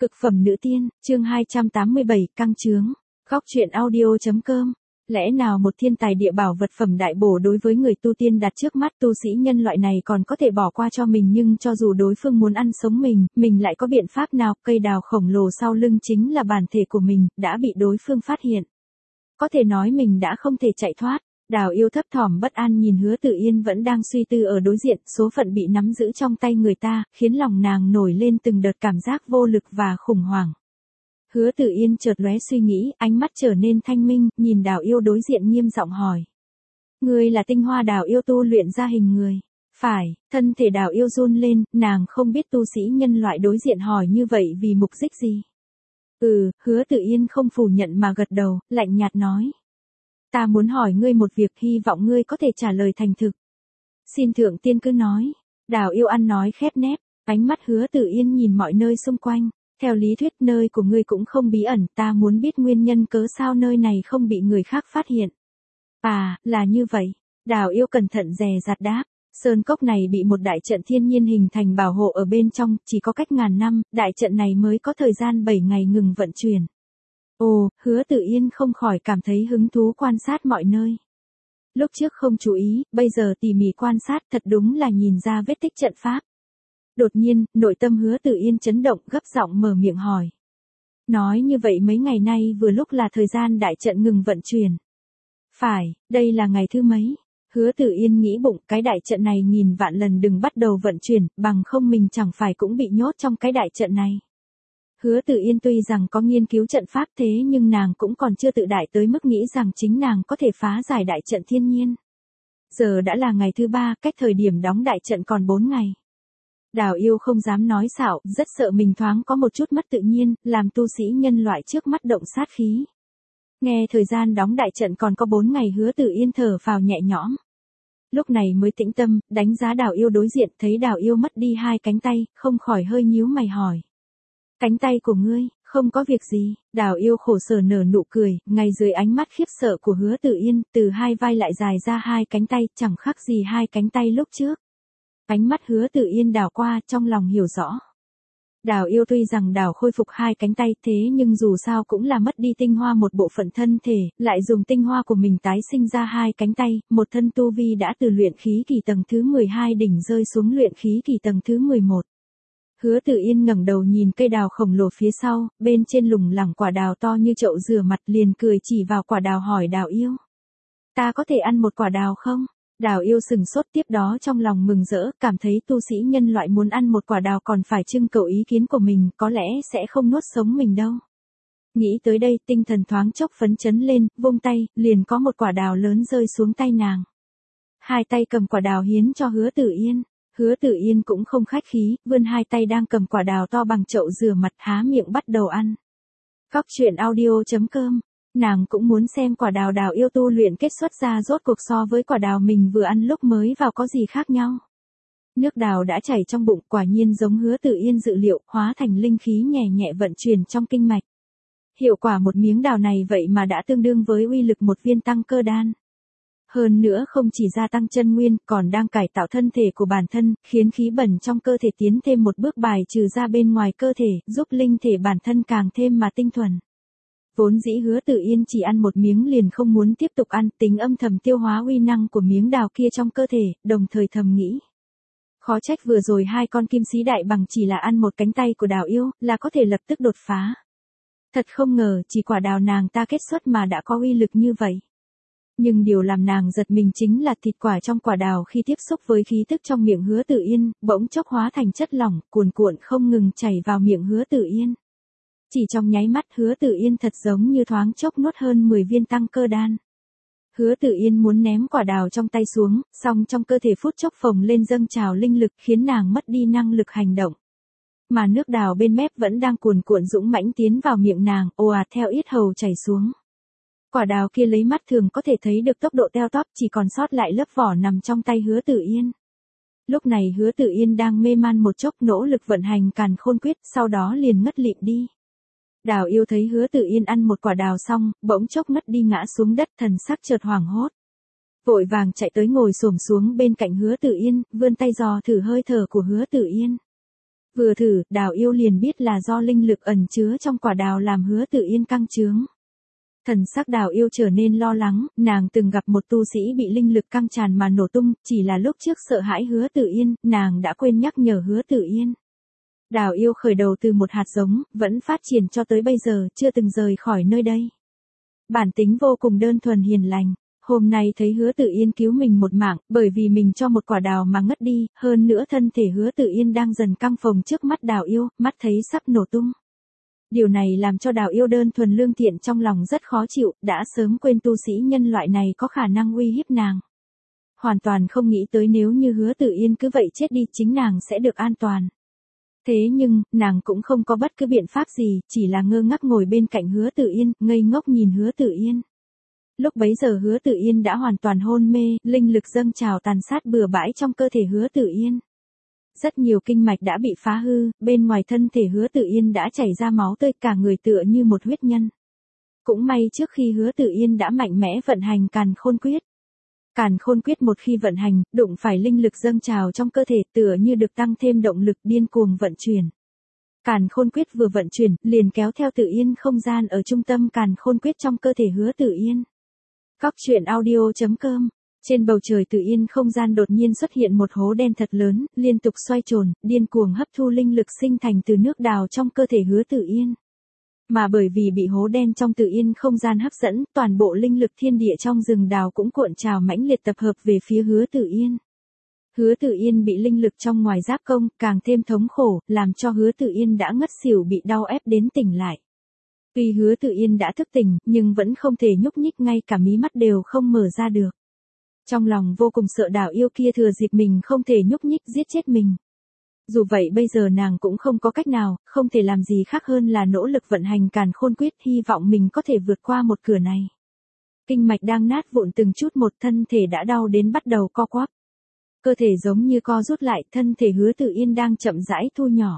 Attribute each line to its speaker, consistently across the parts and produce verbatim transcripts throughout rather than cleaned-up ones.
Speaker 1: Cực phẩm nữ tiên, chương hai trăm tám mươi bảy, căng trướng. Góc truyện audio.com. Lẽ nào một thiên tài địa bảo vật phẩm đại bổ đối với người tu tiên đặt trước mắt tu sĩ nhân loại này còn có thể bỏ qua cho mình, nhưng cho dù đối phương muốn ăn sống mình, mình lại có biện pháp nào? Cây đào khổng lồ sau lưng chính là bản thể của mình, đã bị đối phương phát hiện. Có thể nói mình đã không thể chạy thoát. Đào yêu thấp thỏm bất an nhìn Hứa Tử Yên vẫn đang suy tư ở đối diện, số phận bị nắm giữ trong tay người ta, khiến lòng nàng nổi lên từng đợt cảm giác vô lực và khủng hoảng. Hứa Tử Yên chợt lóe suy nghĩ, ánh mắt trở nên thanh minh, nhìn Đào yêu đối diện nghiêm giọng hỏi. Ngươi là tinh hoa Đào yêu tu luyện ra hình người. Phải, thân thể Đào yêu run lên, nàng không biết tu sĩ nhân loại đối diện hỏi như vậy vì mục đích gì. Ừ, Hứa Tử Yên không phủ nhận mà gật đầu, lạnh nhạt nói. Ta muốn hỏi ngươi một việc, hy vọng ngươi có thể trả lời thành thực. Xin thượng tiên cứ nói. Đào yêu ăn nói khép nép, ánh mắt Hứa Tử Yên nhìn mọi nơi xung quanh. Theo lý thuyết nơi của ngươi cũng không bí ẩn, ta muốn biết nguyên nhân cớ sao nơi này không bị người khác phát hiện. À, là như vậy. Đào yêu cẩn thận dè dặt đáp. Sơn cốc này bị một đại trận thiên nhiên hình thành bảo hộ ở bên trong, chỉ có cách ngàn năm, đại trận này mới có thời gian bảy ngày ngừng vận chuyển. Ồ, Hứa Tử Yên không khỏi cảm thấy hứng thú quan sát mọi nơi. Lúc trước không chú ý, bây giờ tỉ mỉ quan sát thật đúng là nhìn ra vết tích trận pháp. Đột nhiên, nội tâm Hứa Tử Yên chấn động, gấp giọng mở miệng hỏi. Nói như vậy mấy ngày nay vừa lúc là thời gian đại trận ngừng vận chuyển. Phải, đây là ngày thứ mấy? Hứa Tử Yên nghĩ bụng, cái đại trận này nghìn vạn lần đừng bắt đầu vận chuyển, bằng không mình chẳng phải cũng bị nhốt trong cái đại trận này. Hứa Tử Yên tuy rằng có nghiên cứu trận pháp thế nhưng nàng cũng còn chưa tự đại tới mức nghĩ rằng chính nàng có thể phá giải đại trận thiên nhiên. Giờ đã là ngày thứ ba, cách thời điểm đóng đại trận còn bốn ngày. Đào yêu không dám nói xạo, rất sợ mình thoáng có một chút mất tự nhiên, làm tu sĩ nhân loại trước mắt động sát khí. Nghe thời gian đóng đại trận còn có bốn ngày, Hứa Tử Yên thở phào nhẹ nhõm. Lúc này mới tĩnh tâm, đánh giá Đào yêu đối diện, thấy Đào yêu mất đi hai cánh tay, không khỏi hơi nhíu mày hỏi. Cánh tay của ngươi, không có việc gì. Đào yêu khổ sở nở nụ cười, ngay dưới ánh mắt khiếp sợ của Hứa Tử Yên, từ hai vai lại dài ra hai cánh tay, chẳng khác gì hai cánh tay lúc trước. Ánh mắt Hứa Tử Yên đảo qua, trong lòng hiểu rõ. Đào yêu tuy rằng đào khôi phục hai cánh tay thế nhưng dù sao cũng là mất đi tinh hoa một bộ phận thân thể, lại dùng tinh hoa của mình tái sinh ra hai cánh tay, một thân tu vi đã từ luyện khí kỳ tầng thứ mười hai đỉnh rơi xuống luyện khí kỳ tầng thứ mười một. Hứa Tử Yên ngẩng đầu nhìn cây đào khổng lồ phía sau, bên trên lủng lẳng quả đào to như chậu rửa mặt, liền cười chỉ vào quả đào hỏi Đào yêu. Ta có thể ăn một quả đào không? Đào yêu sừng sốt, tiếp đó trong lòng mừng rỡ, cảm thấy tu sĩ nhân loại muốn ăn một quả đào còn phải trưng cầu ý kiến của mình, có lẽ sẽ không nuốt sống mình đâu. Nghĩ tới đây, tinh thần thoáng chốc phấn chấn lên, vung tay, liền có một quả đào lớn rơi xuống tay nàng. Hai tay cầm quả đào hiến cho Hứa Tử Yên. Hứa Tử Yên cũng không khách khí, vươn hai tay đang cầm quả đào to bằng chậu rửa mặt, há miệng bắt đầu ăn. Góc truyện audio.com. Nàng cũng muốn xem quả đào Đào yêu tu luyện kết xuất ra rốt cuộc so với quả đào mình vừa ăn lúc mới vào có gì khác nhau. Nước đào đã chảy trong bụng, quả nhiên giống Hứa Tử Yên dự liệu, hóa thành linh khí nhẹ nhẹ vận chuyển trong kinh mạch. Hiệu quả một miếng đào này vậy mà đã tương đương với uy lực một viên tăng cơ đan. Hơn nữa không chỉ gia tăng chân nguyên, còn đang cải tạo thân thể của bản thân, khiến khí bẩn trong cơ thể tiến thêm một bước bài trừ ra bên ngoài cơ thể, giúp linh thể bản thân càng thêm mà tinh thuần. Vốn dĩ Hứa Tử Yên chỉ ăn một miếng liền không muốn tiếp tục ăn, tính âm thầm tiêu hóa uy năng của miếng đào kia trong cơ thể, đồng thời thầm nghĩ. Khó trách vừa rồi hai con kim sĩ đại bằng chỉ là ăn một cánh tay của Đào yêu, là có thể lập tức đột phá. Thật không ngờ, chỉ quả đào nàng ta kết xuất mà đã có uy lực như vậy. Nhưng điều làm nàng giật mình chính là thịt quả trong quả đào khi tiếp xúc với khí tức trong miệng Hứa Tử Yên, bỗng chốc hóa thành chất lỏng, cuồn cuộn không ngừng chảy vào miệng Hứa Tử Yên. Chỉ trong nháy mắt Hứa Tử Yên thật giống như thoáng chốc nuốt hơn mười viên tăng cơ đan. Hứa Tử Yên muốn ném quả đào trong tay xuống, song trong cơ thể phút chốc phồng lên dâng trào linh lực khiến nàng mất đi năng lực hành động. Mà nước đào bên mép vẫn đang cuồn cuộn dũng mãnh tiến vào miệng nàng, ồ ạt theo yết hầu chảy xuống. Quả đào kia lấy mắt thường có thể thấy được tốc độ teo tóp, chỉ còn sót lại lớp vỏ nằm trong tay Hứa Tử Yên. Lúc này Hứa Tử Yên đang mê man một chốc, nỗ lực vận hành càn khôn quyết, sau đó liền ngất lịm đi. Đào yêu thấy Hứa Tử Yên ăn một quả đào xong, bỗng chốc ngất đi ngã xuống đất, thần sắc chợt hoảng hốt. Vội vàng chạy tới ngồi xổm xuống bên cạnh Hứa Tử Yên, vươn tay dò thử hơi thở của Hứa Tử Yên. Vừa thử, Đào Yêu liền biết là do linh lực ẩn chứa trong quả đào làm Hứa Tử Yên căng chướng. Thần sắc Đào Yêu trở nên lo lắng, nàng từng gặp một tu sĩ bị linh lực căng tràn mà nổ tung, chỉ là lúc trước sợ hãi Hứa Tử Yên, nàng đã quên nhắc nhở Hứa Tử Yên. Đào Yêu khởi đầu từ một hạt giống, vẫn phát triển cho tới bây giờ, chưa từng rời khỏi nơi đây. Bản tính vô cùng đơn thuần hiền lành. Hôm nay thấy Hứa Tử Yên cứu mình một mạng, bởi vì mình cho một quả đào mà ngất đi, hơn nữa thân thể Hứa Tử Yên đang dần căng phồng trước mắt Đào Yêu, mắt thấy sắp nổ tung. Điều này làm cho Đào Yêu đơn thuần lương thiện trong lòng rất khó chịu, đã sớm quên tu sĩ nhân loại này có khả năng uy hiếp nàng. Hoàn toàn không nghĩ tới nếu như Hứa Tử Yên cứ vậy chết đi chính nàng sẽ được an toàn. Thế nhưng, nàng cũng không có bất cứ biện pháp gì, chỉ là ngơ ngác ngồi bên cạnh Hứa Tử Yên, ngây ngốc nhìn Hứa Tử Yên. Lúc bấy giờ Hứa Tử Yên đã hoàn toàn hôn mê, linh lực dâng trào tàn sát bừa bãi trong cơ thể Hứa Tử Yên. Rất nhiều kinh mạch đã bị phá hư, bên ngoài thân thể Hứa Tử Yên đã chảy ra máu tươi, cả người tựa như một huyết nhân. Cũng may trước khi Hứa Tử Yên đã mạnh mẽ vận hành Càn Khôn Quyết. Càn Khôn Quyết một khi vận hành, đụng phải linh lực dâng trào trong cơ thể tựa như được tăng thêm động lực điên cuồng vận chuyển. Càn Khôn Quyết vừa vận chuyển, liền kéo theo Tử Yên không gian ở trung tâm Càn Khôn Quyết trong cơ thể Hứa Tử Yên. Góc truyện audio chấm com. Trên bầu trời Tử Yên không gian đột nhiên xuất hiện một hố đen thật lớn, liên tục xoay tròn, điên cuồng hấp thu linh lực sinh thành từ nước đào trong cơ thể Hứa Tử Yên. Mà bởi vì bị hố đen trong Tử Yên không gian hấp dẫn, toàn bộ linh lực thiên địa trong rừng đào cũng cuộn trào mãnh liệt tập hợp về phía Hứa Tử Yên. Hứa Tử Yên bị linh lực trong ngoài giáp công, càng thêm thống khổ, làm cho Hứa Tử Yên đã ngất xỉu bị đau ép đến tỉnh lại. Tuy Hứa Tử Yên đã thức tỉnh, nhưng vẫn không thể nhúc nhích, ngay cả mí mắt đều không mở ra được. Trong lòng vô cùng sợ Đào Yêu kia thừa dịp mình không thể nhúc nhích giết chết mình. Dù vậy bây giờ nàng cũng không có cách nào, không thể làm gì khác hơn là nỗ lực vận hành Càn Khôn Quyết, hy vọng mình có thể vượt qua một cửa này. Kinh mạch đang nát vụn từng chút một, thân thể đã đau đến bắt đầu co quắp. Cơ thể giống như co rút lại, thân thể Hứa Tử Yên đang chậm rãi thu nhỏ.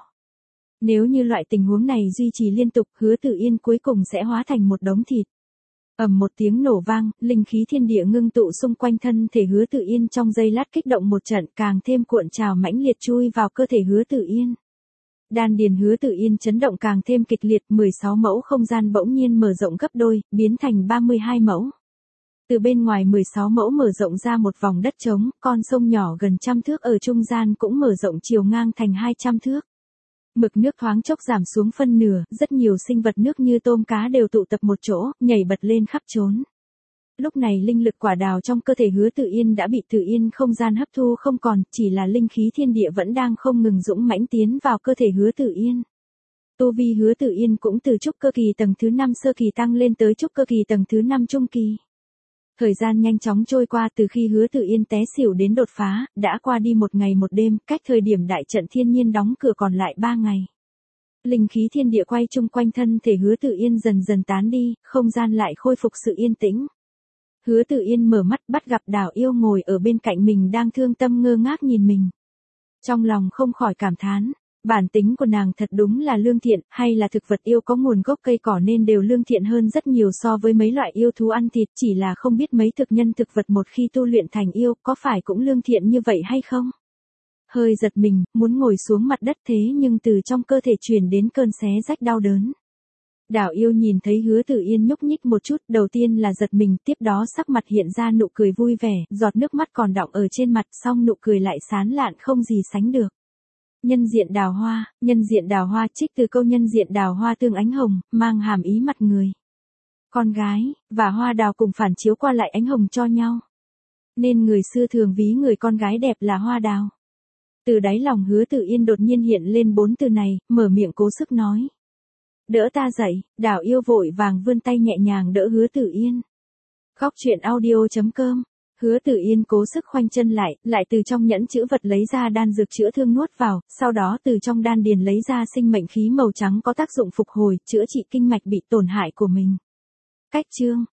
Speaker 1: Nếu như loại tình huống này duy trì liên tục, Hứa Tử Yên cuối cùng sẽ hóa thành một đống thịt. Ầm một tiếng nổ vang, linh khí thiên địa ngưng tụ xung quanh thân thể Hứa Tử Yên trong giây lát kích động một trận, càng thêm cuộn trào mãnh liệt chui vào cơ thể Hứa Tử Yên. Đan điền Hứa Tử Yên chấn động càng thêm kịch liệt, mười sáu mẫu không gian bỗng nhiên mở rộng gấp đôi, biến thành ba mươi hai mẫu. Từ bên ngoài mười sáu mẫu mở rộng ra một vòng đất trống, con sông nhỏ gần trăm thước ở trung gian cũng mở rộng chiều ngang thành hai trăm thước. Mực nước thoáng chốc giảm xuống phân nửa, rất nhiều sinh vật nước như tôm cá đều tụ tập một chỗ, nhảy bật lên khắp trốn. Lúc này linh lực quả đào trong cơ thể Hứa Tử Yên đã bị Tử Yên không gian hấp thu không còn, chỉ là linh khí thiên địa vẫn đang không ngừng dũng mãnh tiến vào cơ thể Hứa Tử Yên. Tu vi Hứa Tử Yên cũng từ trúc cơ kỳ tầng thứ năm sơ kỳ tăng lên tới trúc cơ kỳ tầng thứ năm trung kỳ. Thời gian nhanh chóng trôi qua, từ khi Hứa Tử Yên té xỉu đến đột phá, đã qua đi một ngày một đêm, cách thời điểm đại trận thiên nhiên đóng cửa còn lại ba ngày. Linh khí thiên địa quay chung quanh thân thể Hứa Tử Yên dần dần tán đi, không gian lại khôi phục sự yên tĩnh. Hứa Tử Yên mở mắt bắt gặp Đào Yêu ngồi ở bên cạnh mình đang thương tâm ngơ ngác nhìn mình. Trong lòng không khỏi cảm thán. Bản tính của nàng thật đúng là lương thiện, hay là thực vật yêu có nguồn gốc cây cỏ nên đều lương thiện hơn rất nhiều so với mấy loại yêu thú ăn thịt, chỉ là không biết mấy thực nhân thực vật một khi tu luyện thành yêu có phải cũng lương thiện như vậy hay không? Hơi giật mình, muốn ngồi xuống mặt đất thế nhưng từ trong cơ thể truyền đến cơn xé rách đau đớn. Đào Yêu nhìn thấy Hứa Tử Yên nhúc nhích một chút, đầu tiên là giật mình, tiếp đó sắc mặt hiện ra nụ cười vui vẻ, giọt nước mắt còn đọng ở trên mặt, xong nụ cười lại sán lạn không gì sánh được. Nhân diện đào hoa, nhân diện đào hoa trích từ câu nhân diện đào hoa tương ánh hồng, mang hàm ý mặt người. Con gái, và hoa đào cùng phản chiếu qua lại ánh hồng cho nhau. Nên người xưa thường ví người con gái đẹp là hoa đào. Từ đáy lòng Hứa Tử Yên đột nhiên hiện lên bốn từ này, mở miệng cố sức nói. Đỡ ta dậy, Đào Yêu vội vàng vươn tay nhẹ nhàng đỡ Hứa Tử Yên. Góc truyện audio chấm com. Hứa Tử Yên cố sức khoanh chân lại, lại từ trong nhẫn chữ vật lấy ra đan dược chữa thương nuốt vào, sau đó từ trong đan điền lấy ra sinh mệnh khí màu trắng có tác dụng phục hồi, chữa trị kinh mạch bị tổn hại của mình. Cách chương